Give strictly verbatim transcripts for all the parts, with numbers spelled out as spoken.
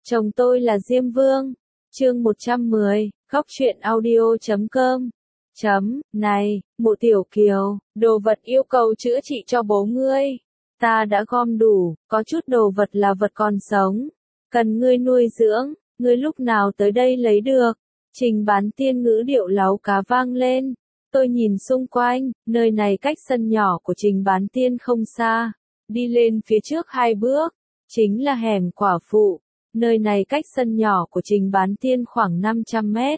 Chồng tôi là Diêm Vương. Chương một trăm mười, khóc chuyện audio chấm com. Chấm, này, Mộ Tiểu Kiều, đồ vật yêu cầu chữa trị cho bố ngươi. Ta đã gom đủ, có chút đồ vật là vật còn sống. Cần ngươi nuôi dưỡng, ngươi lúc nào tới đây lấy được. Trình Bán Tiên ngữ điệu láu cá vang lên. Tôi nhìn xung quanh, nơi này cách sân nhỏ của Trình Bán Tiên không xa. Đi lên phía trước hai bước, chính là hẻm quả phụ. Nơi này cách sân nhỏ của Trình Bán Tiên khoảng năm trăm mét.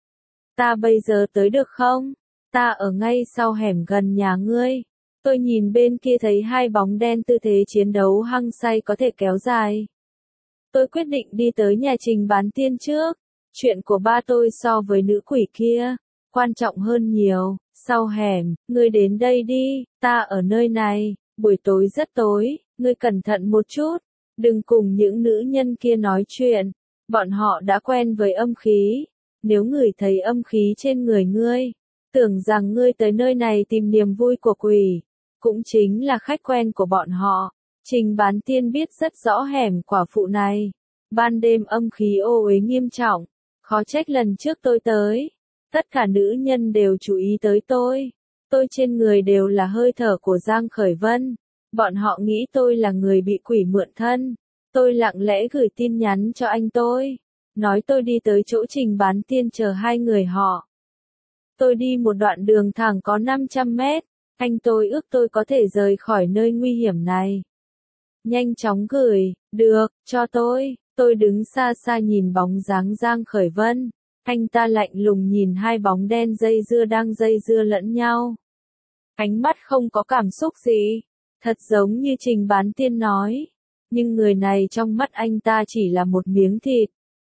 Ta bây giờ tới được không? Ta ở ngay sau hẻm gần nhà ngươi. Tôi nhìn bên kia thấy hai bóng đen tư thế chiến đấu hăng say có thể kéo dài. Tôi quyết định đi tới nhà Trình Bán Tiên trước. Chuyện của ba tôi so với nữ quỷ kia, quan trọng hơn nhiều. Sau hẻm, ngươi đến đây đi, ta ở nơi này, buổi tối rất tối, ngươi cẩn thận một chút. Đừng cùng những nữ nhân kia nói chuyện, bọn họ đã quen với âm khí. Nếu ngửi thấy âm khí trên người ngươi, tưởng rằng ngươi tới nơi này tìm niềm vui của quỷ, cũng chính là khách quen của bọn họ. Trình Bán Tiên biết rất rõ hẻm quả phụ này. Ban đêm âm khí ô uế nghiêm trọng, khó trách lần trước tôi tới. Tất cả nữ nhân đều chú ý tới tôi. Tôi trên người đều là hơi thở của Giang Khởi Vân. Bọn họ nghĩ tôi là người bị quỷ mượn thân. Tôi lặng lẽ gửi tin nhắn cho anh tôi. Nói tôi đi tới chỗ Trình Bán Tiên chờ hai người họ. Tôi đi một đoạn đường thẳng có năm trăm mét. Anh tôi ước tôi có thể rời khỏi nơi nguy hiểm này. Nhanh chóng gửi, được, cho tôi. Tôi đứng xa xa nhìn bóng dáng Giang Khởi Vân. Anh ta lạnh lùng nhìn hai bóng đen dây dưa đang dây dưa lẫn nhau. Ánh mắt không có cảm xúc gì. Thật giống như Trình Bán Tiên nói. Nhưng người này trong mắt anh ta chỉ là một miếng thịt.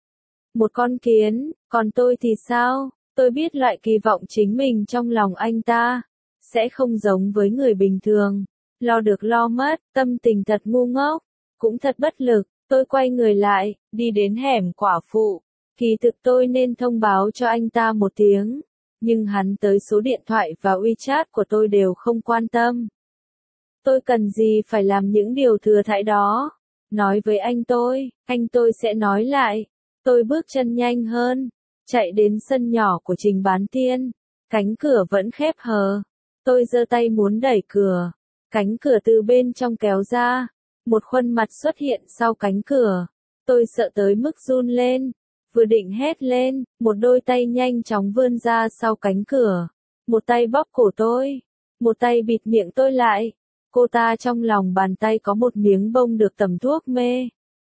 Một con kiến, còn tôi thì sao? Tôi biết loại kỳ vọng chính mình trong lòng anh ta. Sẽ không giống với người bình thường. Lo được lo mất, tâm tình thật ngu ngốc. Cũng thật bất lực. Tôi quay người lại, đi đến hẻm quả phụ. Kỳ thực tôi nên thông báo cho anh ta một tiếng. Nhưng hắn tới số điện thoại và WeChat của tôi đều không quan tâm. Tôi cần gì phải làm những điều thừa thãi đó. Nói với anh tôi, anh tôi sẽ nói lại. Tôi bước chân nhanh hơn, chạy đến sân nhỏ của Trình Bán Tiên. Cánh cửa vẫn khép hờ. Tôi giơ tay muốn đẩy cửa. Cánh cửa từ bên trong kéo ra. Một khuôn mặt xuất hiện sau cánh cửa. Tôi sợ tới mức run lên. Vừa định hét lên, một đôi tay nhanh chóng vươn ra sau cánh cửa. Một tay bóp cổ tôi. Một tay bịt miệng tôi lại. Cô ta trong lòng bàn tay có một miếng bông được tẩm thuốc mê.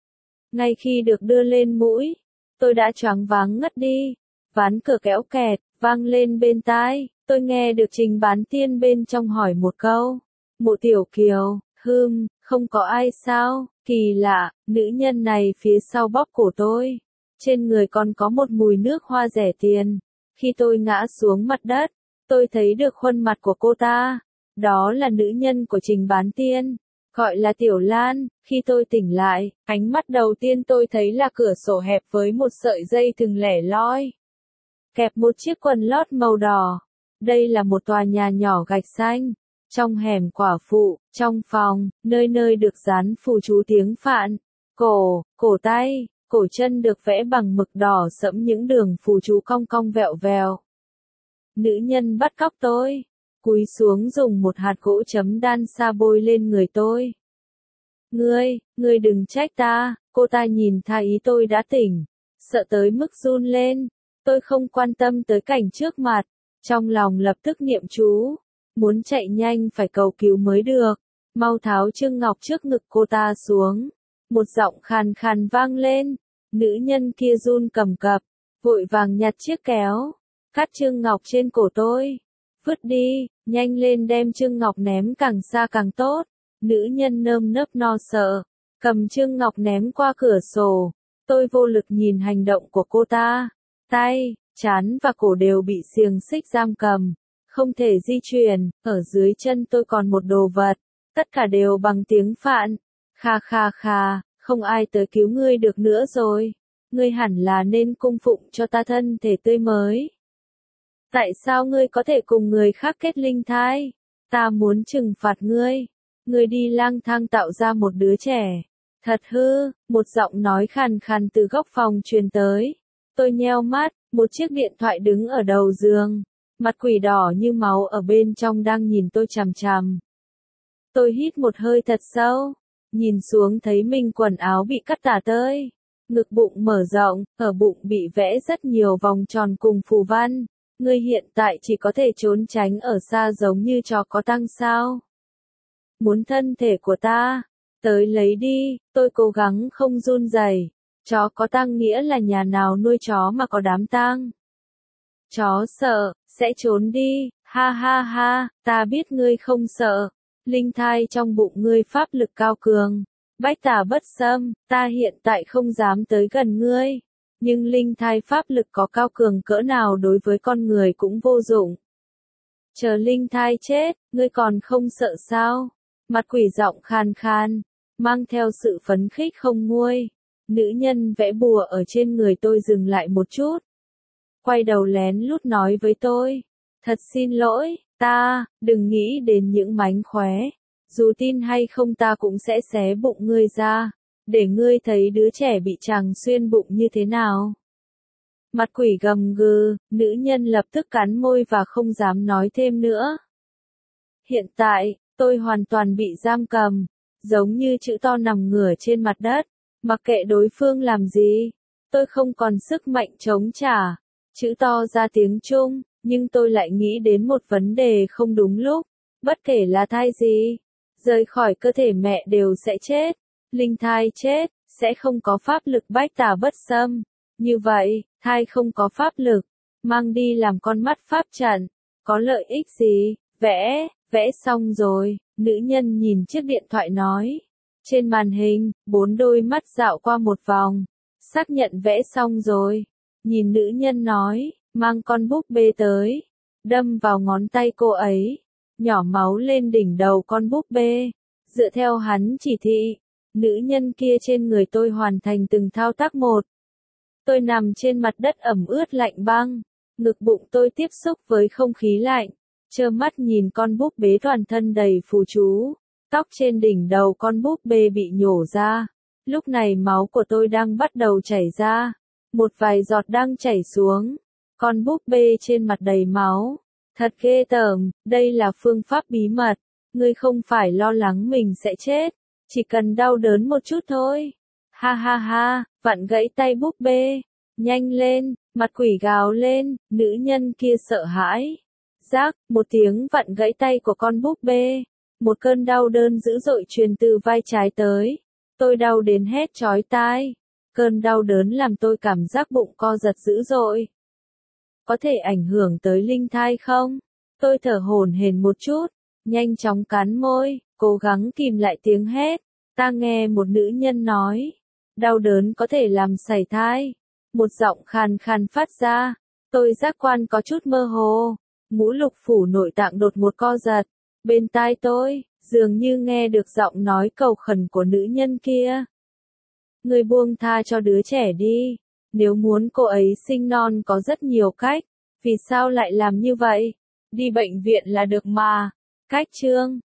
Ngay khi được đưa lên mũi, tôi đã choáng váng ngất đi. Ván cửa kéo kẹt, vang lên bên tai. Tôi nghe được Trình Bán Tiên bên trong hỏi một câu. Mộ Tiểu Kiều, hừm, không có ai sao? Kỳ lạ, nữ nhân này phía sau bóp cổ tôi. Trên người còn có một mùi nước hoa rẻ tiền. Khi tôi ngã xuống mặt đất, tôi thấy được khuôn mặt của cô ta. Đó là nữ nhân của Trình Bán Tiên, gọi là Tiểu Lan. Khi tôi tỉnh lại, ánh mắt đầu tiên tôi thấy là cửa sổ hẹp với một sợi dây thừng lẻ loi. Kẹp một chiếc quần lót màu đỏ. Đây là một tòa nhà nhỏ gạch xanh. Trong hẻm quả phụ, trong phòng, nơi nơi được dán phù chú tiếng Phạn. Cổ, cổ tay, cổ chân được vẽ bằng mực đỏ sẫm những đường phù chú cong cong vẹo vèo. Nữ nhân bắt cóc tôi. Cúi xuống dùng một hạt gỗ chấm đan sa bôi lên người tôi. Ngươi, ngươi đừng trách ta. Cô ta nhìn thấy ý tôi đã tỉnh. Sợ tới mức run lên. Tôi không quan tâm tới cảnh trước mặt. Trong lòng lập tức niệm chú. Muốn chạy nhanh phải cầu cứu mới được. Mau tháo chương ngọc trước ngực cô ta xuống. Một giọng khàn khàn vang lên. Nữ nhân kia run cầm cập. Vội vàng nhặt chiếc kéo. Cắt chương ngọc trên cổ tôi. Vứt đi, nhanh lên đem chương ngọc ném càng xa càng tốt. Nữ nhân nơm nớp no sợ. Cầm chương ngọc ném qua cửa sổ. Tôi vô lực nhìn hành động của cô ta. Tay, trán và cổ đều bị xiềng xích giam cầm. Không thể di chuyển, ở dưới chân tôi còn một đồ vật. Tất cả đều bằng tiếng Phạn. Kha kha kha, không ai tới cứu ngươi được nữa rồi. Ngươi hẳn là nên cung phụng cho ta thân thể tươi mới. Tại sao ngươi có thể cùng người khác kết linh thai? Ta muốn trừng phạt ngươi. Ngươi đi lang thang tạo ra một đứa trẻ. Thật hư, một giọng nói khàn khàn từ góc phòng truyền tới. Tôi nheo mắt, một chiếc điện thoại đứng ở đầu giường. Mặt quỷ đỏ như máu ở bên trong đang nhìn tôi chằm chằm. Tôi hít một hơi thật sâu, nhìn xuống thấy mình quần áo bị cắt tả tơi. Ngực bụng mở rộng, ở bụng bị vẽ rất nhiều vòng tròn cùng phù văn. Ngươi hiện tại chỉ có thể trốn tránh ở xa giống như chó có tăng sao. Muốn thân thể của ta, tới lấy đi, tôi cố gắng không run rẩy. Chó có tang nghĩa là nhà nào nuôi chó mà có đám tang. Chó sợ, sẽ trốn đi, ha ha ha, ta biết ngươi không sợ. Linh thai trong bụng ngươi pháp lực cao cường. Bách tà bất xâm, ta hiện tại không dám tới gần ngươi. Nhưng linh thai pháp lực có cao cường cỡ nào đối với con người cũng vô dụng. Chờ linh thai chết, ngươi còn không sợ sao? Mặt quỷ giọng khan khan, mang theo sự phấn khích không nguôi. Nữ nhân vẽ bùa ở trên người tôi dừng lại một chút. Quay đầu lén lút nói với tôi. Thật xin lỗi, ta, đừng nghĩ đến những mánh khóe. Dù tin hay không ta cũng sẽ xé bụng ngươi ra. Để ngươi thấy đứa trẻ bị chàng xuyên bụng như thế nào. Mặt quỷ gầm gừ, nữ nhân lập tức cắn môi và không dám nói thêm nữa. Hiện tại, tôi hoàn toàn bị giam cầm. Giống như chữ to nằm ngửa trên mặt đất. Mặc kệ đối phương làm gì, tôi không còn sức mạnh chống trả. Chữ to ra tiếng Trung, nhưng tôi lại nghĩ đến một vấn đề không đúng lúc. Bất kể là thai gì, rời khỏi cơ thể mẹ đều sẽ chết. Linh thai chết, sẽ không có pháp lực bách tà bất xâm. Như vậy, thai không có pháp lực, mang đi làm con mắt pháp trận. Có lợi ích gì? Vẽ, vẽ xong rồi, nữ nhân nhìn chiếc điện thoại nói. Trên màn hình, bốn đôi mắt dạo qua một vòng. Xác nhận vẽ xong rồi. Nhìn nữ nhân nói, mang con búp bê tới. Đâm vào ngón tay cô ấy. Nhỏ máu lên đỉnh đầu con búp bê. Dựa theo hắn chỉ thị, nữ nhân kia trên người tôi hoàn thành từng thao tác một. Tôi nằm trên mặt đất ẩm ướt lạnh băng. Ngực bụng tôi tiếp xúc với không khí lạnh. Trơ mắt nhìn con búp bê toàn thân đầy phù chú. Tóc trên đỉnh đầu con búp bê bị nhổ ra. Lúc này máu của tôi đang bắt đầu chảy ra. Một vài giọt đang chảy xuống. Con búp bê trên mặt đầy máu. Thật ghê tởm, đây là phương pháp bí mật. Ngươi không phải lo lắng mình sẽ chết. Chỉ cần đau đớn một chút thôi. Ha ha ha, vặn gãy tay búp bê. Nhanh lên, mặt quỷ gào lên, nữ nhân kia sợ hãi. Rác, một tiếng vặn gãy tay của con búp bê. Một cơn đau đớn dữ dội truyền từ vai trái tới. Tôi đau đến hét chói tai. Cơn đau đớn làm tôi cảm giác bụng co giật dữ dội. Có thể ảnh hưởng tới linh thai không? Tôi thở hổn hển một chút, nhanh chóng cắn môi, cố gắng kìm lại tiếng hét. Ta nghe một nữ nhân nói, đau đớn có thể làm sảy thai. Một giọng khàn khàn phát ra, tôi giác quan có chút mơ hồ. Ngũ lục phủ nội tạng đột một co giật. Bên tai tôi, dường như nghe được giọng nói cầu khẩn của nữ nhân kia. Ngươi buông tha cho đứa trẻ đi. Nếu muốn cô ấy sinh non có rất nhiều cách. Vì sao lại làm như vậy? Đi bệnh viện là được mà. Cách chương